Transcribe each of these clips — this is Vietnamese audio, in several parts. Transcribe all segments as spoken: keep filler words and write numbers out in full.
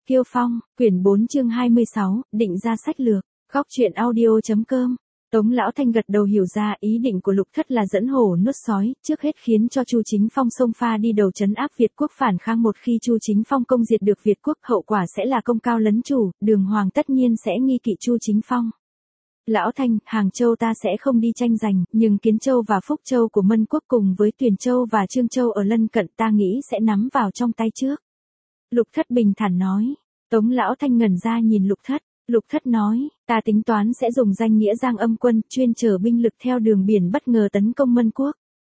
Kiêu Phong, quyển bốn chương hai mươi sáu, định ra sách lược. Góc truyện audio chấm com. Tống Lão Thanh gật đầu hiểu ra ý định của Lục Thất là dẫn hổ nuốt sói, trước hết khiến cho Chu Chính Phong xông pha đi đầu trấn áp Việt quốc phản kháng, một khi Chu Chính Phong công diệt được Việt quốc, hậu quả sẽ là công cao lấn chủ, Đường Hoàng tất nhiên sẽ nghi kỵ Chu Chính Phong. Lão Thanh, Hàng Châu ta sẽ không đi tranh giành, nhưng Kiến Châu và Phúc Châu của Mân quốc cùng với Tuyền Châu và Trương Châu ở lân cận ta nghĩ sẽ nắm vào trong tay trước. Lục Thất bình thản nói. Tống Lão Thanh ngẩn ra nhìn Lục Thất. Lục Thất nói, ta tính toán sẽ dùng danh nghĩa Giang Âm quân, chuyên chở binh lực theo đường biển bất ngờ tấn công Mân quốc.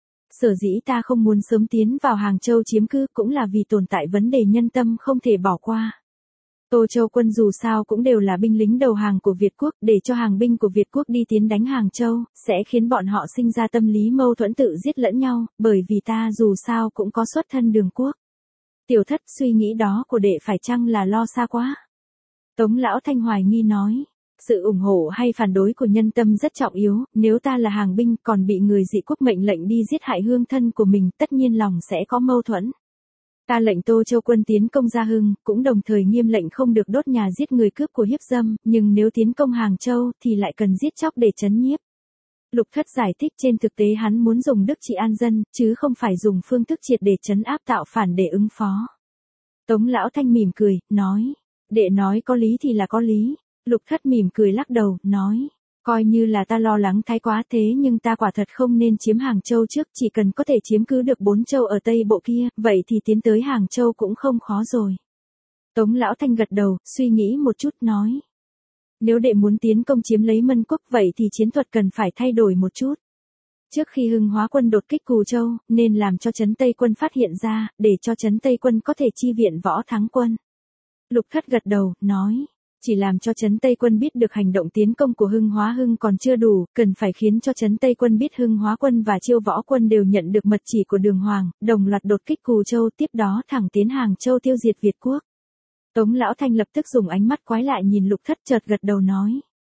Sở dĩ ta không muốn sớm tiến vào Hàng Châu chiếm cứ cũng là vì tồn tại vấn đề nhân tâm không thể bỏ qua. Tô Châu quân dù sao cũng đều là binh lính đầu hàng của Việt quốc, để cho hàng binh của Việt quốc đi tiến đánh Hàng Châu, sẽ khiến bọn họ sinh ra tâm lý mâu thuẫn tự giết lẫn nhau, bởi vì ta dù sao cũng có xuất thân Đường quốc. Tiểu Thất, suy nghĩ đó của đệ phải chăng là lo xa quá? Tống Lão Thanh hoài nghi nói, sự ủng hộ hay phản đối của nhân tâm rất trọng yếu, nếu ta là hàng binh còn bị người dị quốc mệnh lệnh đi giết hại hương thân của mình, tất nhiên lòng sẽ có mâu thuẫn. Ta lệnh Tô Châu quân tiến công Gia Hưng, cũng đồng thời nghiêm lệnh không được đốt nhà giết người cướp của hiếp dâm, nhưng nếu tiến công Hàng Châu thì lại cần giết chóc để trấn nhiếp. Lục Thất giải thích trên thực tế hắn muốn dùng đức trị an dân, chứ không phải dùng phương thức triệt để trấn áp tạo phản để ứng phó. Tống Lão Thanh mỉm cười, nói, đệ nói có lý thì là có lý. Lục Thất mỉm cười lắc đầu, nói, coi như là ta lo lắng thái quá thế nhưng ta quả thật không nên chiếm Hàng Châu trước, chỉ cần có thể chiếm cứ được bốn châu ở Tây Bộ kia, vậy thì tiến tới Hàng Châu cũng không khó rồi. Tống Lão Thanh gật đầu, suy nghĩ một chút nói, nếu đệ muốn tiến công chiếm lấy Mân quốc vậy thì chiến thuật cần phải thay đổi một chút. Trước khi Hưng Hóa quân đột kích Cù Châu, nên làm cho Trấn Tây quân phát hiện ra, để cho Trấn Tây quân có thể chi viện Võ Thắng quân. Lục Thất gật đầu, nói, chỉ làm cho Trấn Tây quân biết được hành động tiến công của Hưng Hóa Hưng còn chưa đủ, cần phải khiến cho Trấn Tây quân biết Hưng Hóa quân và Chiêu Võ quân đều nhận được mật chỉ của Đường Hoàng, đồng loạt đột kích Cù Châu, tiếp đó thẳng tiến Hàng Châu tiêu diệt Việt quốc. Tống Lão Thanh lập tức dùng ánh mắt quái lạ nhìn Lục Thất, chợt gật đầu nói,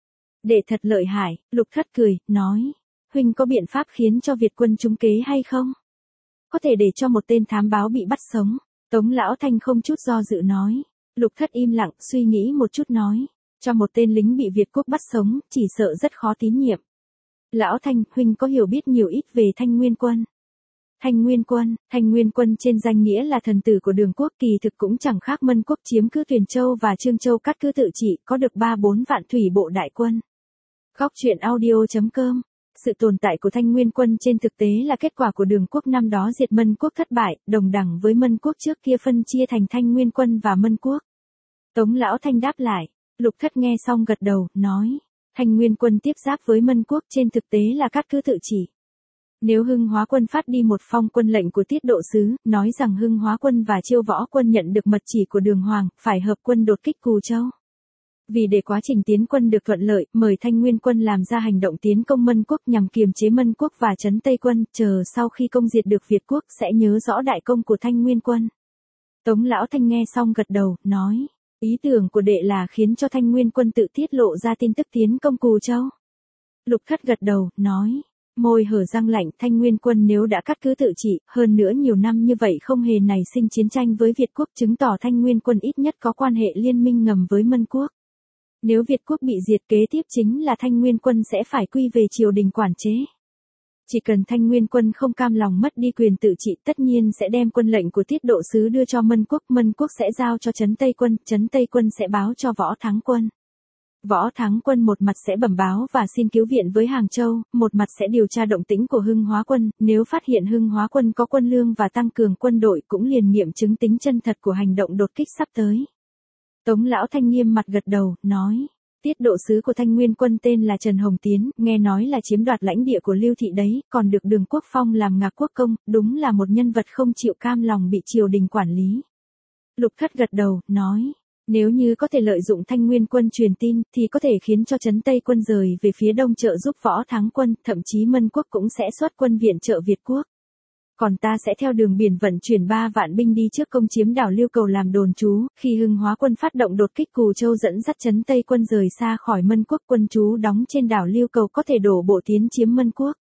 đệ thật lợi hại. Lục Thất cười, nói, huynh có biện pháp khiến cho Việt quân trúng kế hay không? Có thể để cho một tên thám báo bị bắt sống. Tống Lão Thanh không chút do dự nói. Lục Thất im lặng, suy nghĩ một chút nói, cho một tên lính bị Việt quốc bắt sống, chỉ sợ rất khó tín nhiệm. Lão Thanh, huynh có hiểu biết nhiều ít về Thanh Nguyên quân? Thanh Nguyên quân, Thanh Nguyên quân trên danh nghĩa là thần tử của Đường quốc, kỳ thực cũng chẳng khác Mân quốc chiếm cứ Tuyền Châu và Trương Châu cắt cứ tự trị, có được ba bốn vạn thủy bộ đại quân. Góc truyện audio chấm com. Sự tồn tại của Thanh Nguyên quân trên thực tế là kết quả của Đường quốc năm đó diệt Mân quốc thất bại, đồng đẳng với Mân quốc trước kia phân chia thành Thanh Nguyên quân và Mân quốc. Tống Lão Thanh đáp lại. Lục Thất nghe xong gật đầu, nói, Thanh Nguyên quân tiếp giáp với Mân quốc trên thực tế là cắt cứ tự trị. Nếu Hưng Hóa quân phát đi một phong quân lệnh của tiết độ sứ, nói rằng Hưng Hóa quân và Chiêu Võ quân nhận được mật chỉ của Đường Hoàng, phải hợp quân đột kích Cù Châu. Vì để quá trình tiến quân được thuận lợi, mời Thanh Nguyên quân làm ra hành động tiến công Mân quốc nhằm kiềm chế Mân quốc và Trấn Tây quân, chờ sau khi công diệt được Việt quốc sẽ nhớ rõ đại công của Thanh Nguyên quân. Tống Lão Thanh nghe xong gật đầu, nói, ý tưởng của đệ là khiến cho Thanh Nguyên quân tự tiết lộ ra tin tức tiến công Cù Châu. Lục Thất gật đầu, nói, môi hở răng lạnh, Thanh Nguyên quân nếu đã cắt cứ tự trị, hơn nữa nhiều năm như vậy không hề nảy sinh chiến tranh với Việt quốc, chứng tỏ Thanh Nguyên quân ít nhất có quan hệ liên minh ngầm với Mân quốc. Nếu Việt quốc bị diệt, kế tiếp chính là Thanh Nguyên quân sẽ phải quy về triều đình quản chế. Chỉ cần Thanh Nguyên quân không cam lòng mất đi quyền tự trị, tất nhiên sẽ đem quân lệnh của tiết độ sứ đưa cho Mân quốc, Mân quốc sẽ giao cho Trấn Tây quân, Trấn Tây quân sẽ báo cho Võ Thắng quân. Võ Thắng quân một mặt sẽ bẩm báo và xin cứu viện với Hàng Châu, một mặt sẽ điều tra động tĩnh của Hưng Hóa quân, nếu phát hiện Hưng Hóa quân có quân lương và tăng cường quân đội cũng liền nghiệm chứng tính chân thật của hành động đột kích sắp tới. Tống Lão Thanh nghiêm mặt gật đầu, nói, tiết độ sứ của Thanh Nguyên quân tên là Trần Hồng Tiến, nghe nói là chiếm đoạt lãnh địa của Lưu Thị đấy, còn được Đường Quốc Phong làm Ngạc quốc công, đúng là một nhân vật không chịu cam lòng bị triều đình quản lý. Lục Thất gật đầu, nói, nếu như có thể lợi dụng Thanh Nguyên quân truyền tin, thì có thể khiến cho Trấn Tây quân rời về phía đông trợ giúp Võ Thắng quân, thậm chí Mân quốc cũng sẽ xuất quân viện trợ Việt quốc. Còn ta sẽ theo đường biển vận chuyển ba vạn binh đi trước công chiếm đảo Liêu Cầu làm đồn trú, khi Hưng Hóa quân phát động đột kích Cù Châu dẫn dắt Trấn Tây quân rời xa khỏi Mân quốc, quân trú đóng trên đảo Liêu Cầu có thể đổ bộ tiến chiếm Mân quốc.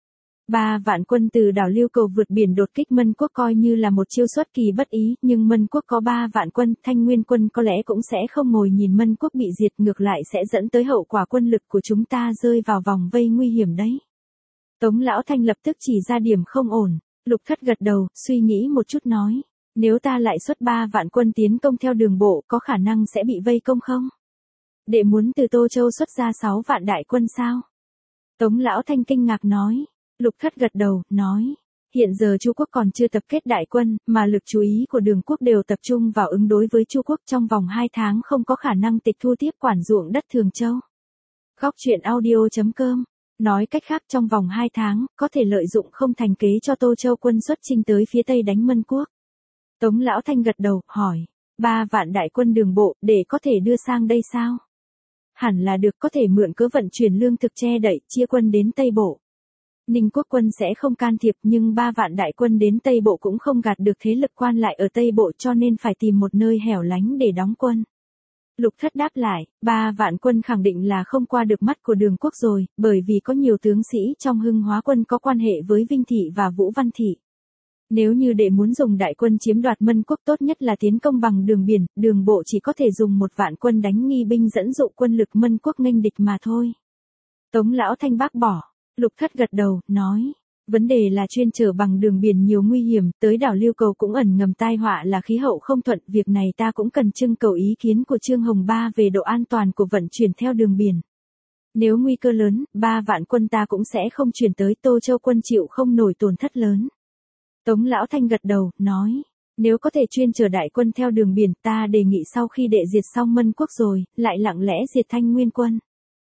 Ba vạn quân từ đảo Lưu Cầu vượt biển đột kích Mân Quốc coi như là một chiêu xuất kỳ bất ý, nhưng Mân Quốc có ba vạn quân, Thanh Nguyên quân có lẽ cũng sẽ không ngồi nhìn Mân Quốc bị diệt, ngược lại sẽ dẫn tới hậu quả quân lực của chúng ta rơi vào vòng vây nguy hiểm đấy. Tống Lão Thanh lập tức chỉ ra điểm không ổn. Lục Thất gật đầu, suy nghĩ một chút nói, nếu ta lại xuất ba vạn quân tiến công theo đường bộ, có khả năng sẽ bị vây công không? Đệ muốn từ Tô Châu xuất ra sáu vạn đại quân sao? Tống Lão Thanh kinh ngạc nói. Lục Thất gật đầu, nói, hiện giờ Chu quốc còn chưa tập kết đại quân, mà lực chú ý của Đường quốc đều tập trung vào ứng đối với Chu quốc, trong vòng hai tháng không có khả năng tịch thu tiếp quản ruộng đất Thường Châu. Góc truyện audio chấm com. Nói cách khác, trong vòng hai tháng, có thể lợi dụng không thành kế cho Tô Châu quân xuất chinh tới phía tây đánh Mân Quốc. Tống Lão Thanh gật đầu, hỏi, ba vạn đại quân đường bộ, để có thể đưa sang đây sao? Hẳn là được, có thể mượn cớ vận chuyển lương thực che đậy, chia quân đến Tây Bộ. Ninh quốc quân sẽ không can thiệp, nhưng ba vạn đại quân đến Tây Bộ cũng không gạt được thế lực quan lại ở Tây Bộ, cho nên phải tìm một nơi hẻo lánh để đóng quân. Lục Thất đáp lại, ba vạn quân khẳng định là không qua được mắt của Đường quốc rồi, bởi vì có nhiều tướng sĩ trong Hưng Hóa quân có quan hệ với Vinh Thị và Vũ Văn Thị. Nếu như đệ muốn dùng đại quân chiếm đoạt Mân Quốc, tốt nhất là tiến công bằng đường biển, đường bộ chỉ có thể dùng một vạn quân đánh nghi binh dẫn dụ quân lực Mân Quốc nghênh địch mà thôi. Tống Lão Thanh bác bỏ. Lục Thất gật đầu, nói, vấn đề là chuyên chở bằng đường biển nhiều nguy hiểm, tới đảo Lưu Cầu cũng ẩn ngầm tai họa là khí hậu không thuận, việc này ta cũng cần trưng cầu ý kiến của Trương Hồng Ba về độ an toàn của vận chuyển theo đường biển. Nếu nguy cơ lớn, ba vạn quân ta cũng sẽ không chuyển tới, Tô Châu quân chịu không nổi tổn thất lớn. Tống Lão Thanh gật đầu, nói, nếu có thể chuyên chở đại quân theo đường biển, ta đề nghị sau khi đệ diệt xong Mân Quốc rồi, lại lặng lẽ diệt Thanh Nguyên quân.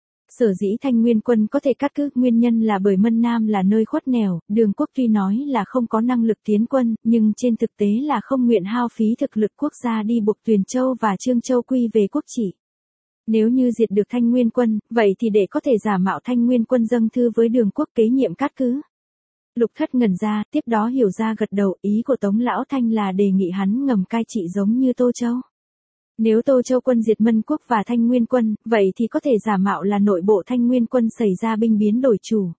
Sở dĩ Thanh Nguyên quân có thể cắt cứ, nguyên nhân là bởi Mân Nam là nơi khuất nẻo, Đường quốc tuy nói là không có năng lực tiến quân, nhưng trên thực tế là không nguyện hao phí thực lực quốc gia đi buộc Tuyền Châu và Trương Châu quy về quốc chỉ. Nếu như diệt được Thanh Nguyên quân, vậy thì để có thể giả mạo Thanh Nguyên quân dâng thư với Đường quốc kế nhiệm cắt cứ. Lục Thất ngẩn ra, tiếp đó hiểu ra gật đầu, ý của Tống Lão Thanh là đề nghị hắn ngầm cai trị giống như Tô Châu. Nếu Tô Châu quân diệt Mân Quốc và Thanh Nguyên quân, vậy thì có thể giả mạo là nội bộ Thanh Nguyên quân xảy ra binh biến đổi chủ.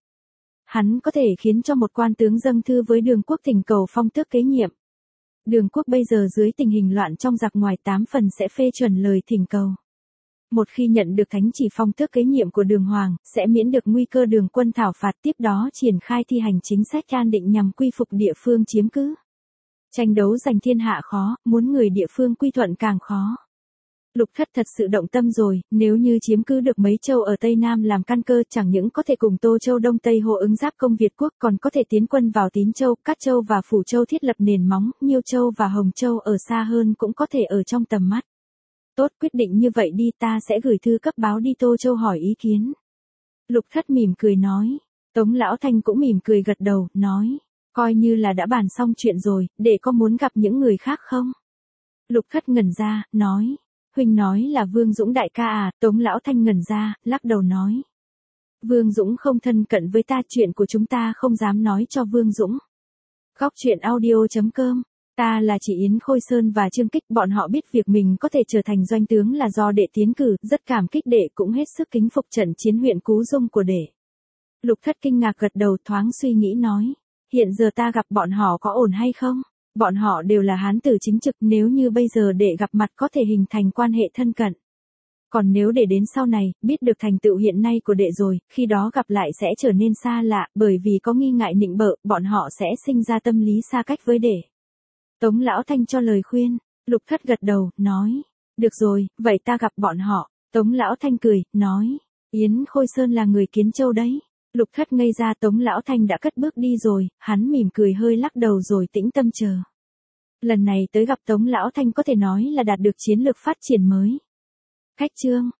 Hắn có thể khiến cho một quan tướng dâng thư với Đường quốc thỉnh cầu phong tước kế nhiệm. Đường quốc bây giờ dưới tình hình loạn trong giặc ngoài, tám phần sẽ phê chuẩn lời thỉnh cầu. Một khi nhận được thánh chỉ phong tước kế nhiệm của Đường Hoàng, sẽ miễn được nguy cơ Đường quân thảo phạt, tiếp đó triển khai thi hành chính sách an định nhằm quy phục địa phương chiếm cứ. Tranh đấu giành thiên hạ khó, muốn người địa phương quy thuận càng khó. Lục Thất thật sự động tâm rồi, nếu như chiếm cứ được mấy châu ở Tây Nam làm căn cơ, chẳng những có thể cùng Tô Châu Đông Tây hô ứng giáp công Việt quốc, còn có thể tiến quân vào Tín Châu, Cát Châu và Phủ Châu thiết lập nền móng, Nhiêu Châu và Hồng Châu ở xa hơn cũng có thể ở trong tầm mắt. Tốt, quyết định như vậy đi, ta sẽ gửi thư cấp báo đi Tô Châu hỏi ý kiến. Lục Thất mỉm cười nói. Tống Lão Thanh cũng mỉm cười gật đầu, nói, coi như là đã bàn xong chuyện rồi, để có muốn gặp những người khác không? Lục Thất ngẩn ra, nói, huynh nói là Vương Dũng đại ca à? Tống Lão Thanh ngẩn ra, lắc đầu nói, Vương Dũng không thân cận với ta, chuyện của chúng ta không dám nói cho Vương Dũng. Góc truyện audio chấm com. Ta là chỉ Yến Khôi Sơn và Trương Kích, bọn họ biết việc mình có thể trở thành doanh tướng là do đệ tiến cử, rất cảm kích đệ, cũng hết sức kính phục trận chiến huyện Cú Dung của đệ. Lục Thất kinh ngạc gật đầu, thoáng suy nghĩ nói, hiện giờ ta gặp bọn họ có ổn hay không? Bọn họ đều là hán tử chính trực, nếu như bây giờ đệ gặp mặt có thể hình thành quan hệ thân cận. Còn nếu để đến sau này, biết được thành tựu hiện nay của đệ rồi, khi đó gặp lại sẽ trở nên xa lạ, bởi vì có nghi ngại nịnh bợ, bọn họ sẽ sinh ra tâm lý xa cách với đệ. Tống Lão Thanh cho lời khuyên. Lục Thất gật đầu, nói, được rồi, vậy ta gặp bọn họ. Tống Lão Thanh cười, nói, Yến Khôi Sơn là người Kiến Châu đấy. Lục Thất ngây ra, Tống Lão Thanh đã cất bước đi rồi, hắn mỉm cười hơi lắc đầu rồi tĩnh tâm chờ. Lần này tới gặp Tống Lão Thanh có thể nói là đạt được chiến lược phát triển mới. Khách chương.